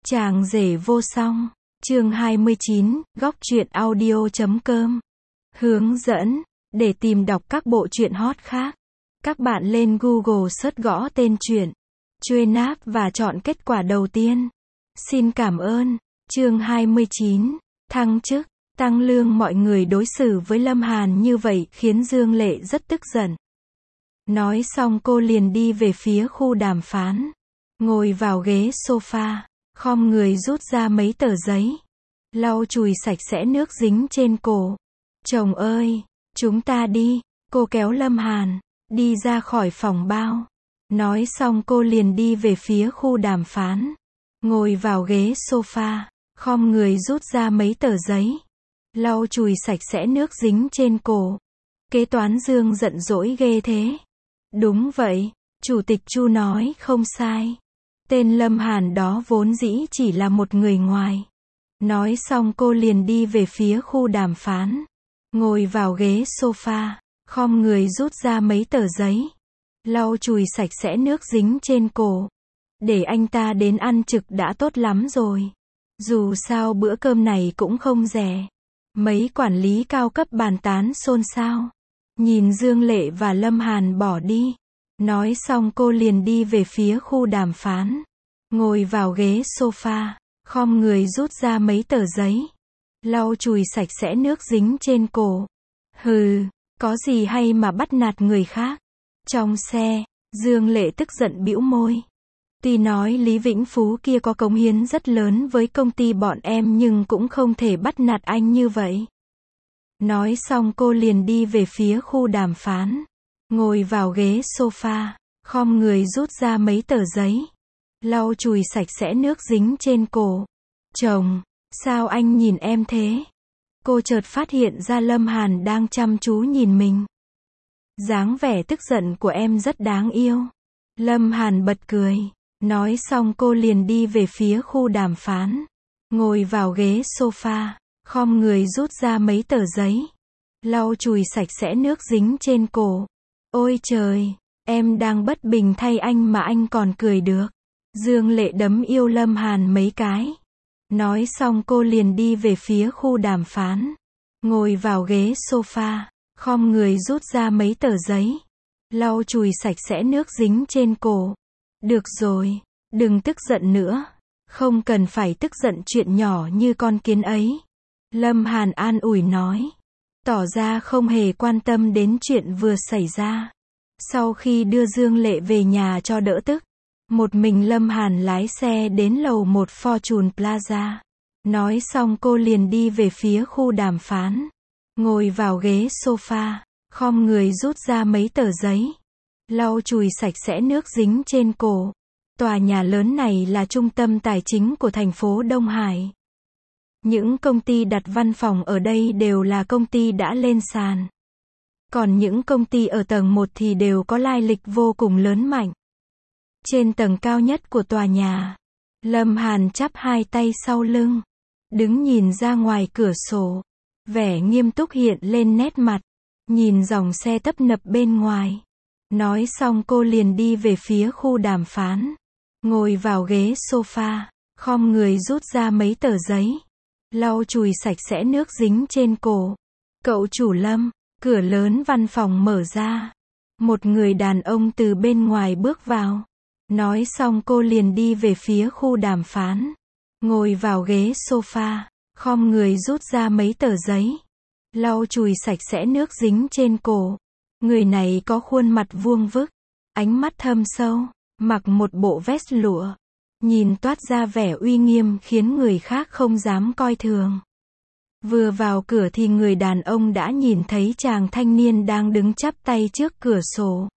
Chàng rể vô song. Chương 29, góc truyện audio.com. Hướng dẫn. Để tìm đọc các bộ truyện hot khác, các bạn lên Google search gõ tên truyện Chuyenap và chọn kết quả đầu tiên. Xin cảm ơn. Chương 29. Thăng chức, tăng lương. Mọi người đối xử với Lâm Hàn như vậy khiến Dương Lệ rất tức giận. Nói xong cô liền đi về phía khu đàm phán. Ngồi vào ghế sofa, khom người rút ra mấy tờ giấy, lau chùi sạch sẽ nước dính trên cổ. Chồng ơi, chúng ta đi. Cô kéo Lâm Hàn đi ra khỏi phòng bao. Nói xong cô liền đi về phía khu đàm phán. Ngồi vào ghế sofa, khom người rút ra mấy tờ giấy, lau chùi sạch sẽ nước dính trên cổ. Kế toán Dương giận dỗi ghê thế. Đúng vậy, chủ tịch Chu nói không sai. Tên Lâm Hàn đó vốn dĩ chỉ là một người ngoài. Nói xong cô liền đi về phía khu đàm phán. Ngồi vào ghế sofa, khom người rút ra mấy tờ giấy, lau chùi sạch sẽ nước dính trên cổ. Để anh ta đến ăn trực đã tốt lắm rồi. Dù sao bữa cơm này cũng không rẻ. Mấy quản lý cao cấp bàn tán xôn xao. Nhìn Dương Lệ và Lâm Hàn bỏ đi. Nói xong cô liền đi về phía khu đàm phán. Ngồi vào ghế sofa, khom người rút ra mấy tờ giấy, lau chùi sạch sẽ nước dính trên cổ. Hừ, có gì hay mà bắt nạt người khác. Trong xe, Dương Lệ tức giận bĩu môi. Tuy nói Lý Vĩnh Phú kia có cống hiến rất lớn với công ty bọn em nhưng cũng không thể bắt nạt anh như vậy. Nói xong cô liền đi về phía khu đàm phán. Ngồi vào ghế sofa, khom người rút ra mấy tờ giấy, lau chùi sạch sẽ nước dính trên cổ. Chồng, sao anh nhìn em thế? Cô chợt phát hiện ra Lâm Hàn đang chăm chú nhìn mình. Dáng vẻ tức giận của em rất đáng yêu. Lâm Hàn bật cười. Nói xong cô liền đi về phía khu đàm phán. Ngồi vào ghế sofa, khom người rút ra mấy tờ giấy, lau chùi sạch sẽ nước dính trên cổ. Ôi trời, em đang bất bình thay anh mà anh còn cười được. Dương Lệ đấm yêu Lâm Hàn mấy cái. Nói xong cô liền đi về phía khu đàm phán. Ngồi vào ghế sofa, khom người rút ra mấy tờ giấy, lau chùi sạch sẽ nước dính trên cổ. Được rồi, đừng tức giận nữa. Không cần phải tức giận chuyện nhỏ như con kiến ấy. Lâm Hàn an ủi nói. Tỏ ra không hề quan tâm đến chuyện vừa xảy ra. Sau khi đưa Dương Lệ về nhà cho đỡ tức, một mình Lâm Hàn lái xe đến lầu 1 Fortune Plaza. Nói xong cô liền đi về phía khu đàm phán. Ngồi vào ghế sofa, khom người rút ra mấy tờ giấy, lau chùi sạch sẽ nước dính trên cổ. Tòa nhà lớn này là trung tâm tài chính của thành phố Đông Hải. Những công ty đặt văn phòng ở đây đều là công ty đã lên sàn. Còn những công ty ở tầng 1 thì đều có lai lịch vô cùng lớn mạnh. Trên tầng cao nhất của tòa nhà, Lâm Hàn chắp hai tay sau lưng, đứng nhìn ra ngoài cửa sổ. Vẻ nghiêm túc hiện lên nét mặt, nhìn dòng xe tấp nập bên ngoài. Nói xong cô liền đi về phía khu đàm phán. Ngồi vào ghế sofa, khom người rút ra mấy tờ giấy, lau chùi sạch sẽ nước dính trên cổ. Cậu chủ Lâm. Cửa lớn văn phòng mở ra. Một người đàn ông từ bên ngoài bước vào. Nói xong cô liền đi về phía khu đàm phán. Ngồi vào ghế sofa, khom người rút ra mấy tờ giấy, lau chùi sạch sẽ nước dính trên cổ. Người này có khuôn mặt vuông vức, ánh mắt thâm sâu, mặc một bộ vest lụa, nhìn toát ra vẻ uy nghiêm khiến người khác không dám coi thường. Vừa vào cửa thì người đàn ông đã nhìn thấy chàng thanh niên đang đứng chắp tay trước cửa sổ.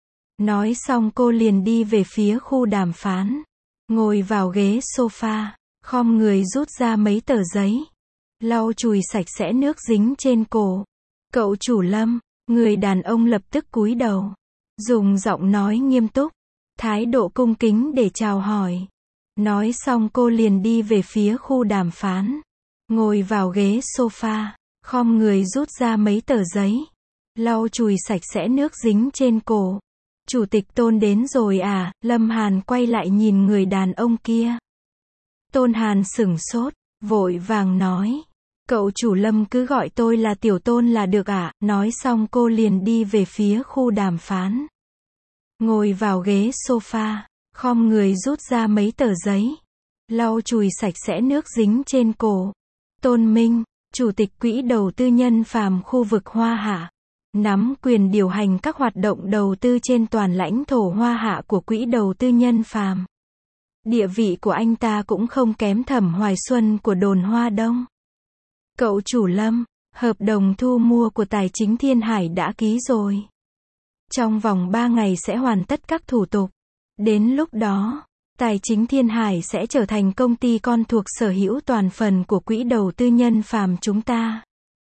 Nói xong cô liền đi về phía khu đàm phán. Ngồi vào ghế sofa, khom người rút ra mấy tờ giấy, lau chùi sạch sẽ nước dính trên cổ. Cậu chủ Lâm. Người đàn ông lập tức cúi đầu, dùng giọng nói nghiêm túc, thái độ cung kính để chào hỏi. Nói xong cô liền đi về phía khu đàm phán. Ngồi vào ghế sofa, khom người rút ra mấy tờ giấy, lau chùi sạch sẽ nước dính trên cổ. Chủ tịch Tôn đến rồi à? Lâm Hàn quay lại nhìn người đàn ông kia. Tôn Hàn sửng sốt, vội vàng nói. Cậu chủ Lâm cứ gọi tôi là Tiểu Tôn là được ạ. Nói xong cô liền đi về phía khu đàm phán. Ngồi vào ghế sofa, khom người rút ra mấy tờ giấy. Lau chùi sạch sẽ nước dính trên cổ. Tôn Minh, Chủ tịch Quỹ đầu tư nhân phàm khu vực Hoa Hạ, nắm quyền điều hành các hoạt động đầu tư trên toàn lãnh thổ Hoa Hạ của Quỹ đầu tư nhân phàm. Địa vị của anh ta cũng không kém Thẩm Hoài Xuân của đồn Hoa Đông. Cậu chủ Lâm, hợp đồng thu mua của Tài chính Thiên Hải đã ký rồi. Trong vòng 3 ngày sẽ hoàn tất các thủ tục. Đến lúc đó, Tài chính Thiên Hải sẽ trở thành công ty con thuộc sở hữu toàn phần của Quỹ đầu tư nhân phàm chúng ta.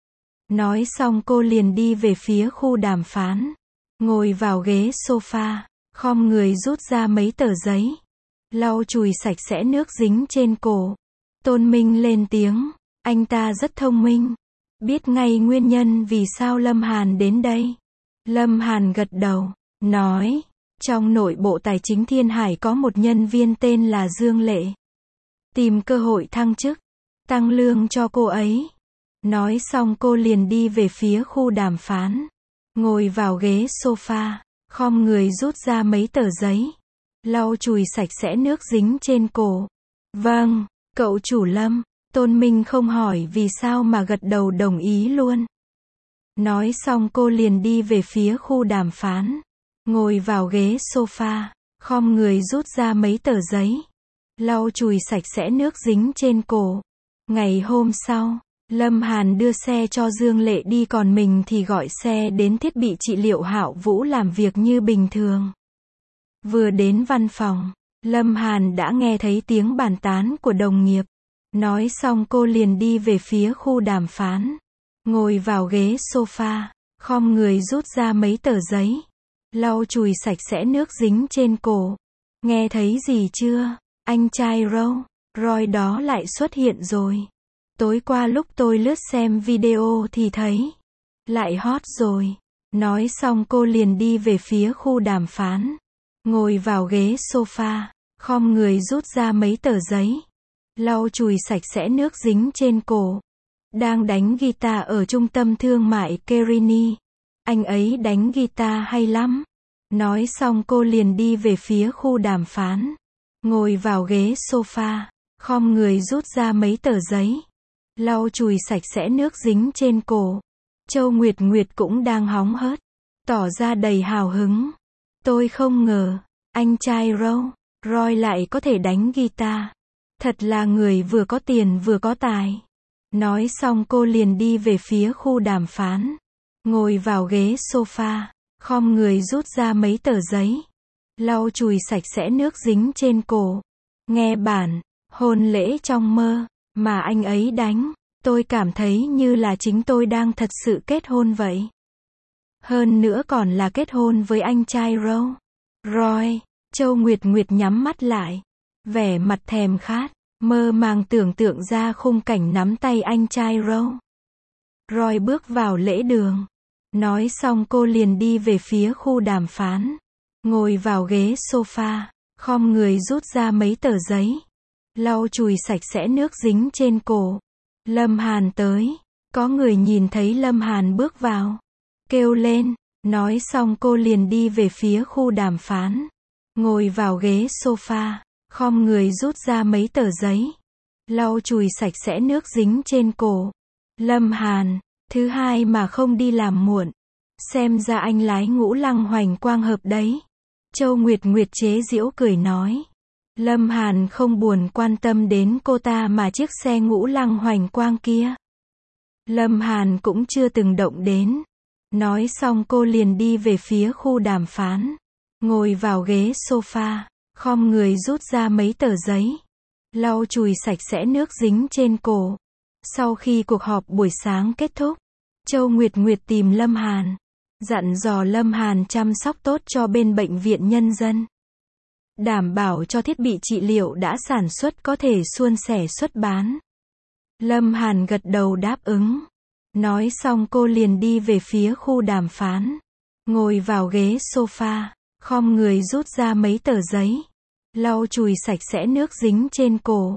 Nói xong cô liền đi về phía khu đàm phán. Ngồi vào ghế sofa, khom người rút ra mấy tờ giấy. Lau chùi sạch sẽ nước dính trên cổ. Tôn Minh lên tiếng. Anh ta rất thông minh. Biết ngay nguyên nhân vì sao Lâm Hàn đến đây. Lâm Hàn gật đầu, nói. Trong nội bộ Tài chính Thiên Hải có một nhân viên tên là Dương Lệ. Tìm cơ hội thăng chức, tăng lương cho cô ấy. Nói xong cô liền đi về phía khu đàm phán. Ngồi vào ghế sofa, khom người rút ra mấy tờ giấy. Lau chùi sạch sẽ nước dính trên cổ. Vâng, cậu chủ Lâm. Tôn Minh không hỏi vì sao mà gật đầu đồng ý luôn. Nói xong cô liền đi về phía khu đàm phán. Ngồi vào ghế sofa, khom người rút ra mấy tờ giấy. Lau chùi sạch sẽ nước dính trên cổ. Ngày hôm sau, Lâm Hàn đưa xe cho Dương Lệ đi còn mình thì gọi xe đến thiết bị trị liệu Hạo Vũ làm việc như bình thường. Vừa đến văn phòng, Lâm Hàn đã nghe thấy tiếng bàn tán của đồng nghiệp. Nói xong cô liền đi về phía khu đàm phán. Ngồi vào ghế sofa, khom người rút ra mấy tờ giấy. Lau chùi sạch sẽ nước dính trên cổ. Nghe thấy gì chưa? Anh trai Roy đó lại xuất hiện rồi. Tối qua lúc tôi lướt xem video thì thấy. Lại hot rồi. Nói xong cô liền đi về phía khu đàm phán. Ngồi vào ghế sofa, khom người rút ra mấy tờ giấy. Lau chùi sạch sẽ nước dính trên cổ. Đang đánh guitar ở trung tâm thương mại Kerini. Anh ấy đánh guitar hay lắm. Nói xong cô liền đi về phía khu đàm phán. Ngồi vào ghế sofa, khom người rút ra mấy tờ giấy. Lau chùi sạch sẽ nước dính trên cổ. Châu Nguyệt Nguyệt cũng đang hóng hớt, tỏ ra đầy hào hứng. Tôi không ngờ, anh trai Roy lại có thể đánh guitar. Thật là người vừa có tiền vừa có tài. Nói xong cô liền đi về phía khu đàm phán. Ngồi vào ghế sofa, khom người rút ra mấy tờ giấy. Lau chùi sạch sẽ nước dính trên cổ. Nghe bản, hôn lễ trong mơ, mà anh ấy đánh. Tôi cảm thấy như là chính tôi đang thật sự kết hôn vậy. Hơn nữa còn là kết hôn với anh trai Roy. Châu Nguyệt Nguyệt nhắm mắt lại. Vẻ mặt thèm khát, mơ màng tưởng tượng ra khung cảnh nắm tay anh trai Roy bước vào lễ đường. Nói xong cô liền đi về phía khu đàm phán. Ngồi vào ghế sofa, khom người rút ra mấy tờ giấy. Lau chùi sạch sẽ nước dính trên cổ. Lâm Hàn tới. Có người nhìn thấy Lâm Hàn bước vào. Kêu lên. Nói xong cô liền đi về phía khu đàm phán. Ngồi vào ghế sofa, khom người rút ra mấy tờ giấy. Lau chùi sạch sẽ nước dính trên cổ. Lâm Hàn, thứ hai mà không đi làm muộn. Xem ra anh lái ngũ lăng hoành quang hợp đấy. Châu Nguyệt Nguyệt chế giễu cười nói. Lâm Hàn không buồn quan tâm đến cô ta mà chiếc xe ngũ lăng hoành quang kia. Lâm Hàn cũng chưa từng động đến. Nói xong cô liền đi về phía khu đàm phán. Ngồi vào ghế sofa, khom người rút ra mấy tờ giấy. Lau chùi sạch sẽ nước dính trên cổ. Sau khi cuộc họp buổi sáng kết thúc, Châu Nguyệt Nguyệt tìm Lâm Hàn. Dặn dò Lâm Hàn chăm sóc tốt cho bên bệnh viện nhân dân. Đảm bảo cho thiết bị trị liệu đã sản xuất có thể suôn sẻ xuất bán. Lâm Hàn gật đầu đáp ứng. Nói xong cô liền đi về phía khu đàm phán. Ngồi vào ghế sofa, khom người rút ra mấy tờ giấy. Lau chùi sạch sẽ nước dính trên cổ.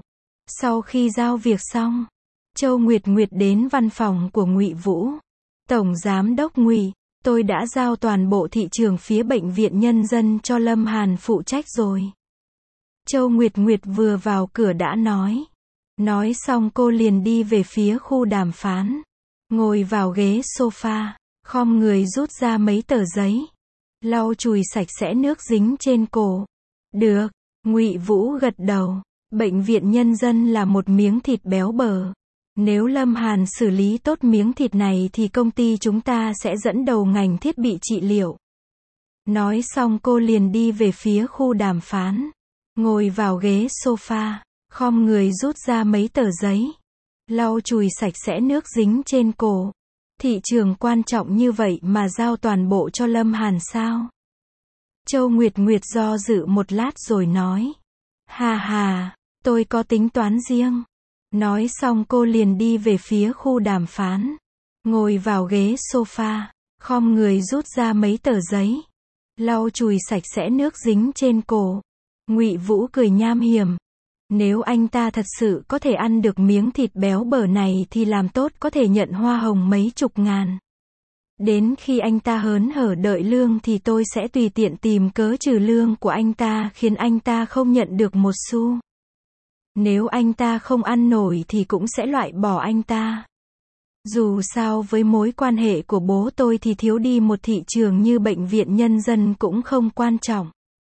Sau khi giao việc xong, Châu Nguyệt Nguyệt đến văn phòng của Ngụy Vũ. Tổng Giám đốc Ngụy, tôi đã giao toàn bộ thị trường phía Bệnh viện Nhân dân cho Lâm Hàn phụ trách rồi. Châu Nguyệt Nguyệt vừa vào cửa đã nói. Nói xong cô liền đi về phía khu đàm phán. Ngồi vào ghế sofa, khom người rút ra mấy tờ giấy. Lau chùi sạch sẽ nước dính trên cổ. Được, Ngụy Vũ gật đầu. Bệnh viện Nhân dân là một miếng thịt béo bở. Nếu Lâm Hàn xử lý tốt miếng thịt này thì công ty chúng ta sẽ dẫn đầu ngành thiết bị trị liệu. Nói xong cô liền đi về phía khu đàm phán. Ngồi vào ghế sofa, khom người rút ra mấy tờ giấy. Lau chùi sạch sẽ nước dính trên cổ. Thị trường quan trọng như vậy mà giao toàn bộ cho Lâm Hàn sao? Châu Nguyệt Nguyệt do dự một lát rồi nói. Hà hà, tôi có tính toán riêng. Nói xong cô liền đi về phía khu đàm phán. Ngồi vào ghế sofa, khom người rút ra mấy tờ giấy. Lau chùi sạch sẽ nước dính trên cổ. Ngụy Vũ cười nham hiểm. Nếu anh ta thật sự có thể ăn được miếng thịt béo bở này thì làm tốt có thể nhận hoa hồng mấy chục ngàn. Đến khi anh ta hớn hở đợi lương thì tôi sẽ tùy tiện tìm cớ trừ lương của anh ta khiến anh ta không nhận được một xu. Nếu anh ta không ăn nổi thì cũng sẽ loại bỏ anh ta. Dù sao với mối quan hệ của bố tôi thì thiếu đi một thị trường như Bệnh viện Nhân dân cũng không quan trọng.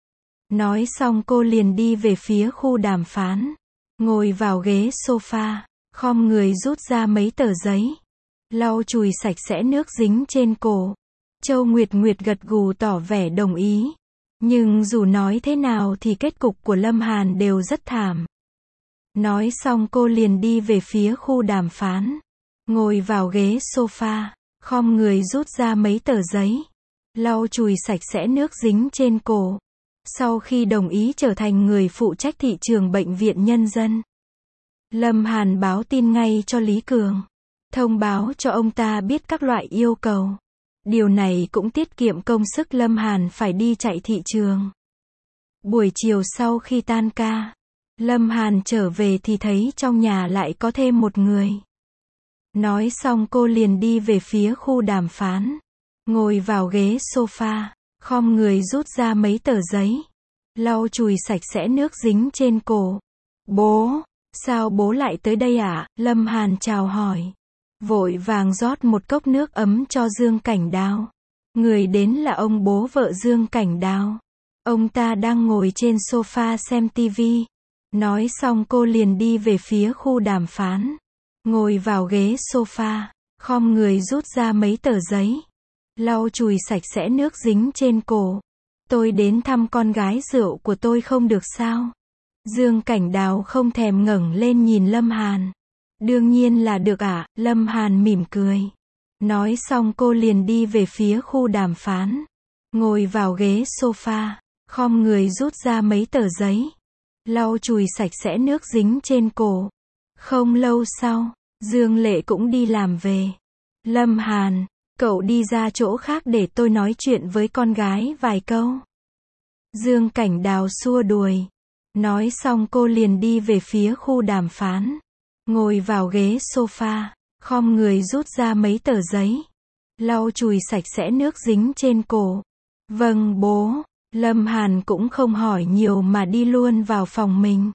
Nói xong cô liền đi về phía khu đàm phán. Ngồi vào ghế sofa, khom người rút ra mấy tờ giấy. Lau chùi sạch sẽ nước dính trên cổ. Châu Nguyệt Nguyệt gật gù tỏ vẻ đồng ý. Nhưng dù nói thế nào thì kết cục của Lâm Hàn đều rất thảm. Nói xong cô liền đi về phía khu đàm phán. Ngồi vào ghế sofa, khom người rút ra mấy tờ giấy. Lau chùi sạch sẽ nước dính trên cổ. Sau khi đồng ý trở thành người phụ trách thị trường Bệnh viện Nhân dân, Lâm Hàn báo tin ngay cho Lý Cường. Thông báo cho ông ta biết các loại yêu cầu. Điều này cũng tiết kiệm công sức Lâm Hàn phải đi chạy thị trường. Buổi chiều sau khi tan ca, Lâm Hàn trở về thì thấy trong nhà lại có thêm một người. Nói xong cô liền đi về phía khu đàm phán. Ngồi vào ghế sofa, khom người rút ra mấy tờ giấy. Lau chùi sạch sẽ nước dính trên cổ. Bố, sao bố lại tới đây ạ? Lâm Hàn chào hỏi. Vội vàng rót một cốc nước ấm cho Dương Cảnh Đào. Người đến là ông bố vợ Dương Cảnh Đào. Ông ta đang ngồi trên sofa xem tivi. Nói xong cô liền đi về phía khu đàm phán. Ngồi vào ghế sofa, khom người rút ra mấy tờ giấy. Lau chùi sạch sẽ nước dính trên cổ. Tôi đến thăm con gái rượu của tôi không được sao? Dương Cảnh Đào không thèm ngẩng lên nhìn Lâm Hàn. Đương nhiên là được ạ, Lâm Hàn mỉm cười. Nói xong cô liền đi về phía khu đàm phán. Ngồi vào ghế sofa, khom người rút ra mấy tờ giấy. Lau chùi sạch sẽ nước dính trên cổ. Không lâu sau, Dương Lệ cũng đi làm về. Lâm Hàn, cậu đi ra chỗ khác để tôi nói chuyện với con gái vài câu. Dương Cảnh Đào xua đuổi. Nói xong cô liền đi về phía khu đàm phán. Ngồi vào ghế sofa, khom người rút ra mấy tờ giấy. Lau chùi sạch sẽ nước dính trên cổ. Vâng bố. Lâm Hàn cũng không hỏi nhiều mà đi luôn vào phòng mình.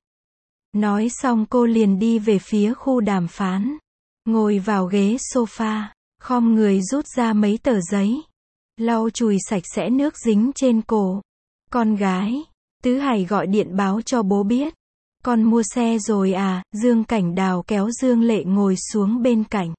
Nói xong cô liền đi về phía khu đàm phán. Ngồi vào ghế sofa, khom người rút ra mấy tờ giấy. Lau chùi sạch sẽ nước dính trên cổ. Con gái, Tứ Hải gọi điện báo cho bố biết. Con mua xe rồi à? Dương Cảnh Đào kéo Dương Lệ ngồi xuống bên cạnh.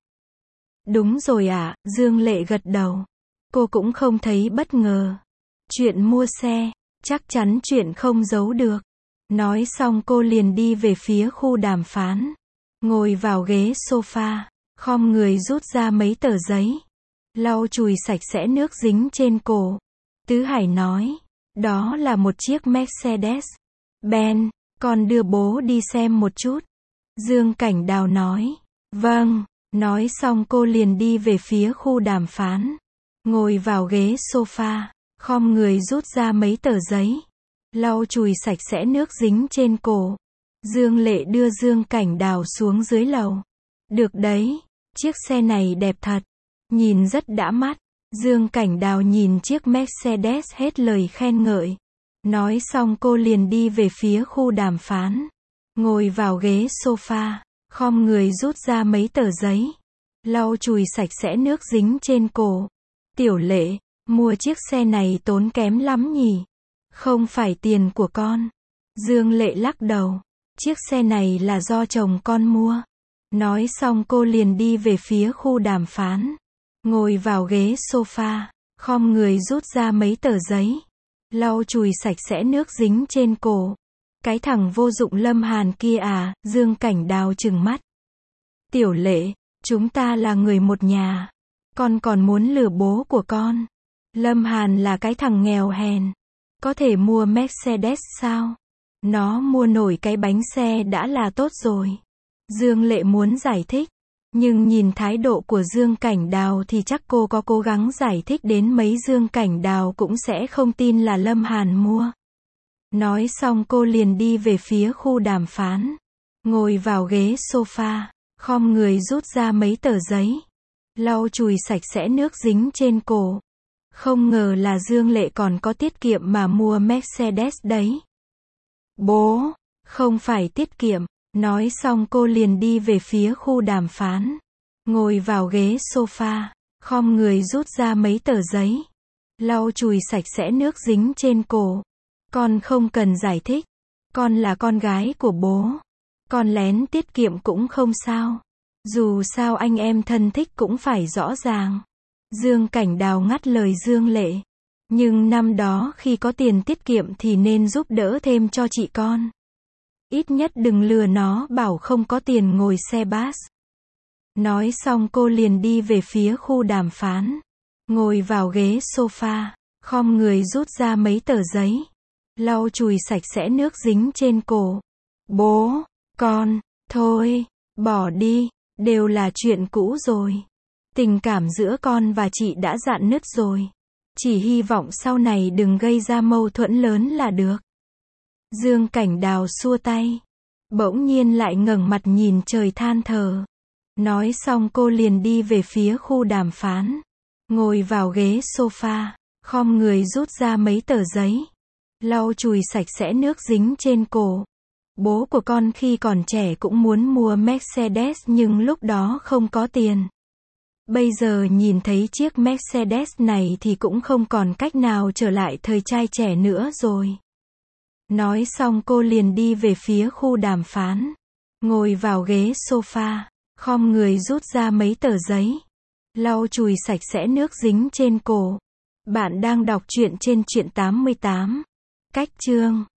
Đúng rồi ạ, Dương Lệ gật đầu. Cô cũng không thấy bất ngờ. Chuyện mua xe, chắc chắn chuyện không giấu được. Nói xong cô liền đi về phía khu đàm phán. Ngồi vào ghế sofa, khom người rút ra mấy tờ giấy. Lau chùi sạch sẽ nước dính trên cổ. Tứ Hải nói, đó là một chiếc Mercedes-Benz, con đưa bố đi xem một chút. Dương Cảnh Đào nói, vâng. Nói xong cô liền đi về phía khu đàm phán. Ngồi vào ghế sofa, khom người rút ra mấy tờ giấy. Lau chùi sạch sẽ nước dính trên cổ. Dương Lệ đưa Dương Cảnh Đào xuống dưới lầu. Được đấy, chiếc xe này đẹp thật. Nhìn rất đã mắt. Dương Cảnh Đào nhìn chiếc Mercedes hết lời khen ngợi. Nói xong cô liền đi về phía khu đàm phán. Ngồi vào ghế sofa, khom người rút ra mấy tờ giấy. Lau chùi sạch sẽ nước dính trên cổ. Tiểu Lệ, mua chiếc xe này tốn kém lắm nhỉ? Không phải tiền của con. Dương Lệ lắc đầu. Chiếc xe này là do chồng con mua. Nói xong cô liền đi về phía khu đàm phán. Ngồi vào ghế sofa, khom người rút ra mấy tờ giấy. Lau chùi sạch sẽ nước dính trên cổ. Cái thằng vô dụng Lâm Hàn kia à, Dương Cảnh Đào trừng mắt. Tiểu Lệ, chúng ta là người một nhà. Con còn muốn lừa bố của con. Lâm Hàn là cái thằng nghèo hèn. Có thể mua Mercedes sao? Nó mua nổi cái bánh xe đã là tốt rồi. Dương Lệ muốn giải thích. Nhưng nhìn thái độ của Dương Cảnh Đào thì chắc cô có cố gắng giải thích đến mấy Dương Cảnh Đào cũng sẽ không tin là Lâm Hàn mua. Nói xong cô liền đi về phía khu đàm phán. Ngồi vào ghế sofa, khom người rút ra mấy tờ giấy. Lau chùi sạch sẽ nước dính trên cổ. Không ngờ là Dương Lệ còn có tiết kiệm mà mua Mercedes đấy. Bố, không phải tiết kiệm. Nói xong cô liền đi về phía khu đàm phán. Ngồi vào ghế sofa, khom người rút ra mấy tờ giấy. Lau chùi sạch sẽ nước dính trên cổ. Con không cần giải thích. Con là con gái của bố. Con lén tiết kiệm cũng không sao. Dù sao anh em thân thích cũng phải rõ ràng. Dương Cảnh Đào ngắt lời Dương Lệ. Nhưng năm đó khi có tiền tiết kiệm thì nên giúp đỡ thêm cho chị con. Ít nhất đừng lừa nó bảo không có tiền ngồi xe bus. Nói xong cô liền đi về phía khu đàm phán. Ngồi vào ghế sofa, khom người rút ra mấy tờ giấy. Lau chùi sạch sẽ nước dính trên cổ. Bố, con, thôi, bỏ đi, đều là chuyện cũ rồi. Tình cảm giữa con và chị đã rạn nứt rồi. Chỉ hy vọng sau này đừng gây ra mâu thuẫn lớn là được. Dương Cảnh Đào xua tay. Bỗng nhiên lại ngẩng mặt nhìn trời than thở. Nói xong cô liền đi về phía khu đàm phán. Ngồi vào ghế sofa, khom người rút ra mấy tờ giấy. Lau chùi sạch sẽ nước dính trên cổ. Bố của con khi còn trẻ cũng muốn mua Mercedes nhưng lúc đó không có tiền. Bây giờ nhìn thấy chiếc Mercedes này thì cũng không còn cách nào trở lại thời trai trẻ nữa rồi. Nói xong cô liền đi về phía khu đàm phán. Ngồi vào ghế sofa, khom người rút ra mấy tờ giấy. Lau chùi sạch sẽ nước dính trên cổ. Bạn đang đọc truyện trên Truyện 88. Cách chương